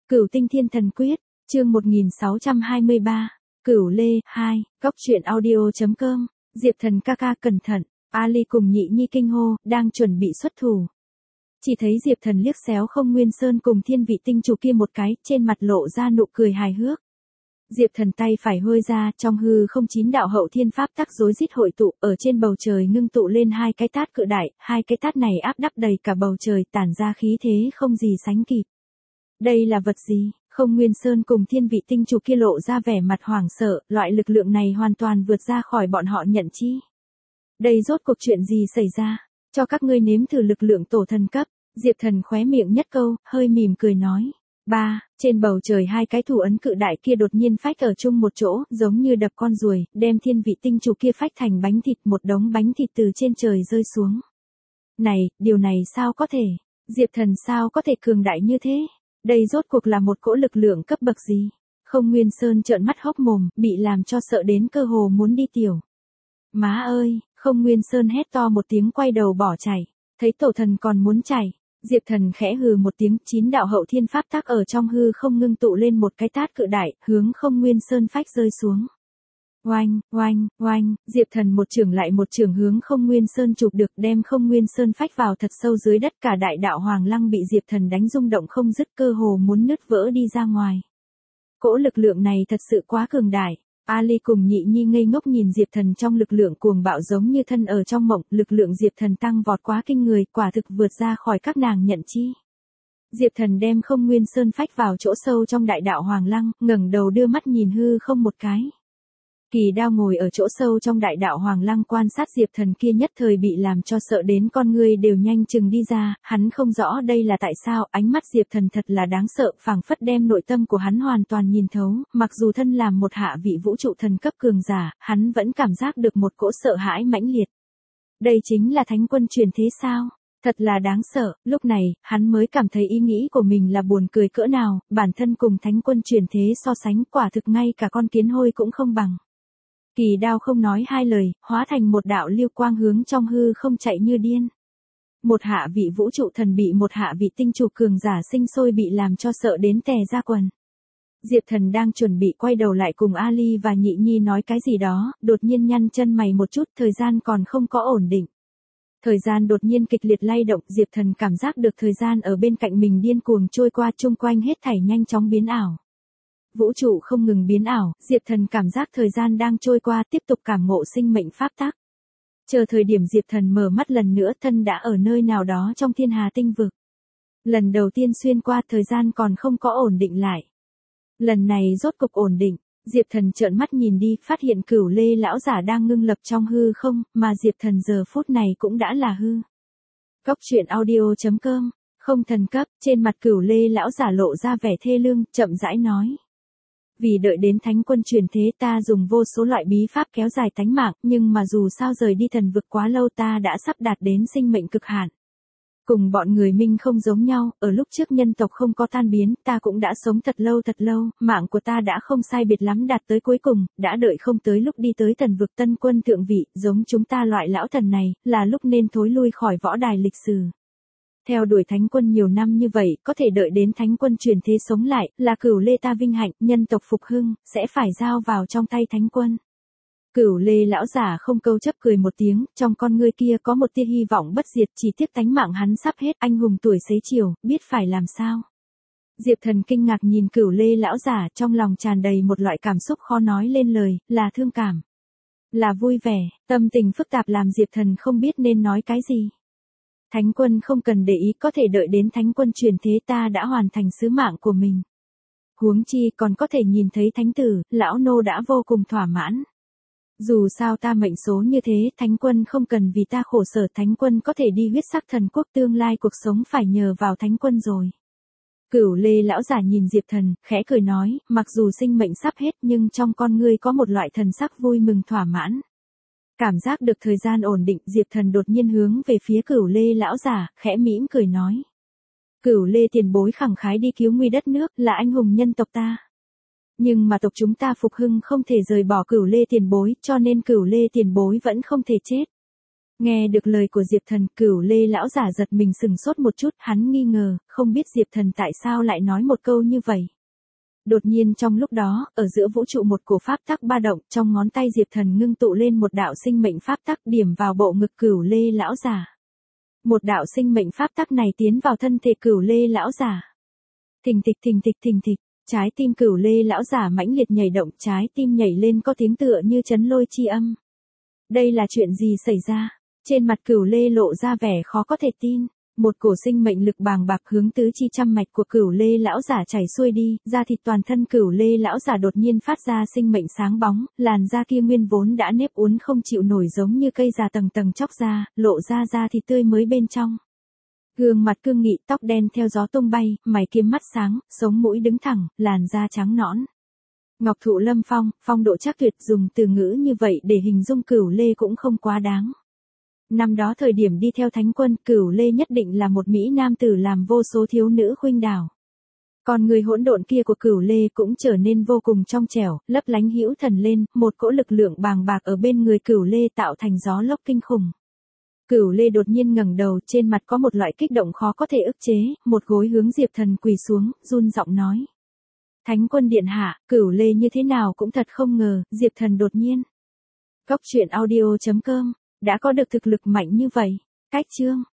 Cửu Tinh Thiên Thần Quyết, chương 1623, Cửu Lê, 2, Góc truyện audio.com, Diệp Thần ca ca cẩn thận, Ali cùng Nhị Nhi kinh hô, đang chuẩn bị xuất thủ. Chỉ thấy Diệp Thần liếc xéo Không Nguyên Sơn cùng Thiên Vị Tinh chủ kia một cái, trên mặt lộ ra nụ cười hài hước. Diệp Thần tay phải hơi ra, trong hư không 9 đạo hậu thiên pháp tắc rối rít hội tụ, ở trên bầu trời ngưng tụ lên hai cái tát cự đại, hai cái tát này áp đắp đầy cả bầu trời, tản ra khí thế không gì sánh kịp. Đây là vật gì? Không Nguyên Sơn cùng Thiên Vị Tinh chủ kia lộ ra vẻ mặt hoảng sợ, loại lực lượng này hoàn toàn vượt ra khỏi bọn họ nhận chi. Đây rốt cuộc chuyện gì xảy ra? Cho các ngươi nếm thử lực lượng tổ thần cấp. Diệp Thần khóe miệng nhất câu, hơi mỉm cười nói. Trên bầu trời hai cái thủ ấn cự đại kia đột nhiên phách ở chung một chỗ, giống như đập con ruồi, đem Thiên Vị Tinh chủ kia phách thành bánh thịt, một đống bánh thịt từ trên trời rơi xuống. Này, điều này sao có thể? Diệp Thần sao có thể cường đại như thế? Đây rốt cuộc là một cỗ lực lượng cấp bậc gì? Không Nguyên Sơn trợn mắt hốc mồm, bị làm cho sợ đến cơ hồ muốn đi tiểu. Má ơi, Không Nguyên Sơn hét to một tiếng quay đầu bỏ chạy, thấy tổ thần còn muốn chạy. Diệp Thần khẽ hừ một tiếng, 9 đạo hậu thiên pháp tắc ở trong hư không ngưng tụ lên một cái tát cự đại, hướng Không Nguyên Sơn phách rơi xuống. Oanh, oanh, oanh, Diệp Thần một chưởng lại một chưởng hướng Không Nguyên Sơn chụp được, đem Không Nguyên Sơn phách vào thật sâu dưới đất, cả đại đạo Hoàng Lăng bị Diệp Thần đánh rung động không dứt, cơ hồ muốn nứt vỡ đi ra ngoài. Cỗ lực lượng này thật sự quá cường đại. Ali cùng Nhị Nhi ngây ngốc nhìn Diệp Thần trong lực lượng cuồng bạo giống như thân ở trong mộng, lực lượng Diệp Thần tăng vọt quá kinh người, quả thực vượt ra khỏi các nàng nhận chi. Diệp Thần đem Không Nguyên Sơn phách vào chỗ sâu trong đại đạo Hoàng Lăng, ngẩng đầu đưa mắt nhìn hư không một cái. Kỳ Đao ngồi ở chỗ sâu trong đại đạo Hoàng Lăng quan sát Diệp Thần kia nhất thời bị làm cho sợ đến con ngươi đều nhanh chừng đi ra, hắn không rõ đây là tại sao, ánh mắt Diệp Thần thật là đáng sợ, phảng phất đem nội tâm của hắn hoàn toàn nhìn thấu, mặc dù thân làm một hạ vị vũ trụ thần cấp cường giả, hắn vẫn cảm giác được một cỗ sợ hãi mãnh liệt. Đây chính là thánh quân truyền thế sao? Thật là đáng sợ, lúc này, hắn mới cảm thấy ý nghĩ của mình là buồn cười cỡ nào, bản thân cùng thánh quân truyền thế so sánh quả thực ngay cả con kiến hôi cũng không bằng. Kỳ Đao không nói hai lời, hóa thành một đạo lưu quang hướng trong hư không chạy như điên. Một hạ vị vũ trụ thần bị một hạ vị tinh chủ cường giả sinh sôi bị làm cho sợ đến tè ra quần. Diệp Thần đang chuẩn bị quay đầu lại cùng Ali và Nhị Nhi nói cái gì đó, đột nhiên nhăn chân mày một chút, thời gian còn không có ổn định. Thời gian đột nhiên kịch liệt lay động, Diệp Thần cảm giác được thời gian ở bên cạnh mình điên cuồng trôi qua, chung quanh hết thảy nhanh chóng biến ảo. Vũ trụ không ngừng biến ảo, Diệp Thần cảm giác thời gian đang trôi qua, tiếp tục cảm ngộ sinh mệnh pháp tắc. Chờ thời điểm Diệp Thần mở mắt lần nữa, thân đã ở nơi nào đó trong thiên hà tinh vực. Lần đầu tiên xuyên qua, thời gian còn không có ổn định lại. Lần này rốt cục ổn định, Diệp Thần trợn mắt nhìn đi, phát hiện Cửu Lê lão giả đang ngưng lập trong hư không, mà Diệp Thần giờ phút này cũng đã là hư. Góc truyện audio.com, không thần cấp, trên mặt Cửu Lê lão giả lộ ra vẻ thê lương, chậm rãi nói. Vì đợi đến thánh quân truyền thế ta dùng vô số loại bí pháp kéo dài tánh mạng, nhưng mà dù sao rời đi thần vực quá lâu ta đã sắp đạt đến sinh mệnh cực hạn. Cùng bọn người Minh không giống nhau, ở lúc trước nhân tộc không có tan biến, ta cũng đã sống thật lâu, mạng của ta đã không sai biệt lắm đạt tới cuối cùng, đã đợi không tới lúc đi tới thần vực tân quân thượng vị, giống chúng ta loại lão thần này, là lúc nên thối lui khỏi võ đài lịch sử. Theo đuổi thánh quân nhiều năm như vậy, có thể đợi đến thánh quân truyền thế sống lại, là Cửu Lê ta vinh hạnh, nhân tộc phục hưng, sẽ phải giao vào trong tay thánh quân. Cửu Lê lão giả không câu chấp cười một tiếng, trong con ngươi kia có một tia hy vọng bất diệt, chỉ tiếc tánh mạng hắn sắp hết, anh hùng tuổi xế chiều, biết phải làm sao. Diệp Thần kinh ngạc nhìn Cửu Lê lão giả, trong lòng tràn đầy một loại cảm xúc khó nói lên lời, là thương cảm, là vui vẻ, tâm tình phức tạp làm Diệp Thần không biết nên nói cái gì. Thánh quân không cần để ý, có thể đợi đến thánh quân truyền thế ta đã hoàn thành sứ mạng của mình. Huống chi còn có thể nhìn thấy thánh tử, lão nô đã vô cùng thỏa mãn. Dù sao ta mệnh số như thế, thánh quân không cần vì ta khổ sở, thánh quân có thể đi huyết sắc thần quốc, tương lai cuộc sống phải nhờ vào thánh quân rồi. Cửu Lê lão giả nhìn Diệp Thần, khẽ cười nói, mặc dù sinh mệnh sắp hết nhưng trong con ngươi có một loại thần sắc vui mừng thỏa mãn. Cảm giác được thời gian ổn định, Diệp Thần đột nhiên hướng về phía Cửu Lê lão giả, khẽ mỉm cười nói. Cửu Lê tiền bối khẳng khái đi cứu nguy đất nước, là anh hùng nhân tộc ta. Nhưng mà tộc chúng ta phục hưng không thể rời bỏ Cửu Lê tiền bối, cho nên Cửu Lê tiền bối vẫn không thể chết. Nghe được lời của Diệp Thần, Cửu Lê lão giả giật mình sừng sốt một chút, hắn nghi ngờ, không biết Diệp Thần tại sao lại nói một câu như vậy. Đột nhiên trong lúc đó, ở giữa vũ trụ một cổ pháp tắc ba động, trong ngón tay Diệp Thần ngưng tụ lên một đạo sinh mệnh pháp tắc điểm vào bộ ngực Cửu Lê lão giả. Một đạo sinh mệnh pháp tắc này tiến vào thân thể Cửu Lê lão giả. Thình thịch thình thịch thình thịch, trái tim Cửu Lê lão giả mãnh liệt nhảy động, trái tim nhảy lên có tiếng tựa như chấn lôi chi âm. Đây là chuyện gì xảy ra? Trên mặt Cửu Lê lộ ra vẻ khó có thể tin. Một cổ sinh mệnh lực bàng bạc hướng tứ chi trăm mạch của Cửu Lê lão giả chảy xuôi đi, da thịt toàn thân Cửu Lê lão giả đột nhiên phát ra sinh mệnh sáng bóng, làn da kia nguyên vốn đã nếp uốn không chịu nổi giống như cây già tầng tầng chóc ra, lộ ra da thịt tươi mới bên trong. Gương mặt cương nghị, tóc đen theo gió tung bay, mày kiếm mắt sáng, sống mũi đứng thẳng, làn da trắng nõn. Ngọc thụ lâm phong, phong độ chắc tuyệt, dùng từ ngữ như vậy để hình dung Cửu Lê cũng không quá đáng. Năm đó thời điểm đi theo thánh quân, Cửu Lê nhất định là một mỹ nam tử làm vô số thiếu nữ khuynh đảo. Còn người hỗn độn kia của Cửu Lê cũng trở nên vô cùng trong trẻo, lấp lánh hữu thần lên, một cỗ lực lượng bàng bạc ở bên người Cửu Lê tạo thành gió lốc kinh khủng. Cửu Lê đột nhiên ngẩng đầu, trên mặt có một loại kích động khó có thể ức chế, một gối hướng Diệp Thần quỳ xuống, run giọng nói. Thánh quân điện hạ, Cửu Lê như thế nào cũng thật không ngờ, Diệp Thần đột nhiên. Góc truyện audio.com đã có được thực lực mạnh như vậy. Cách chương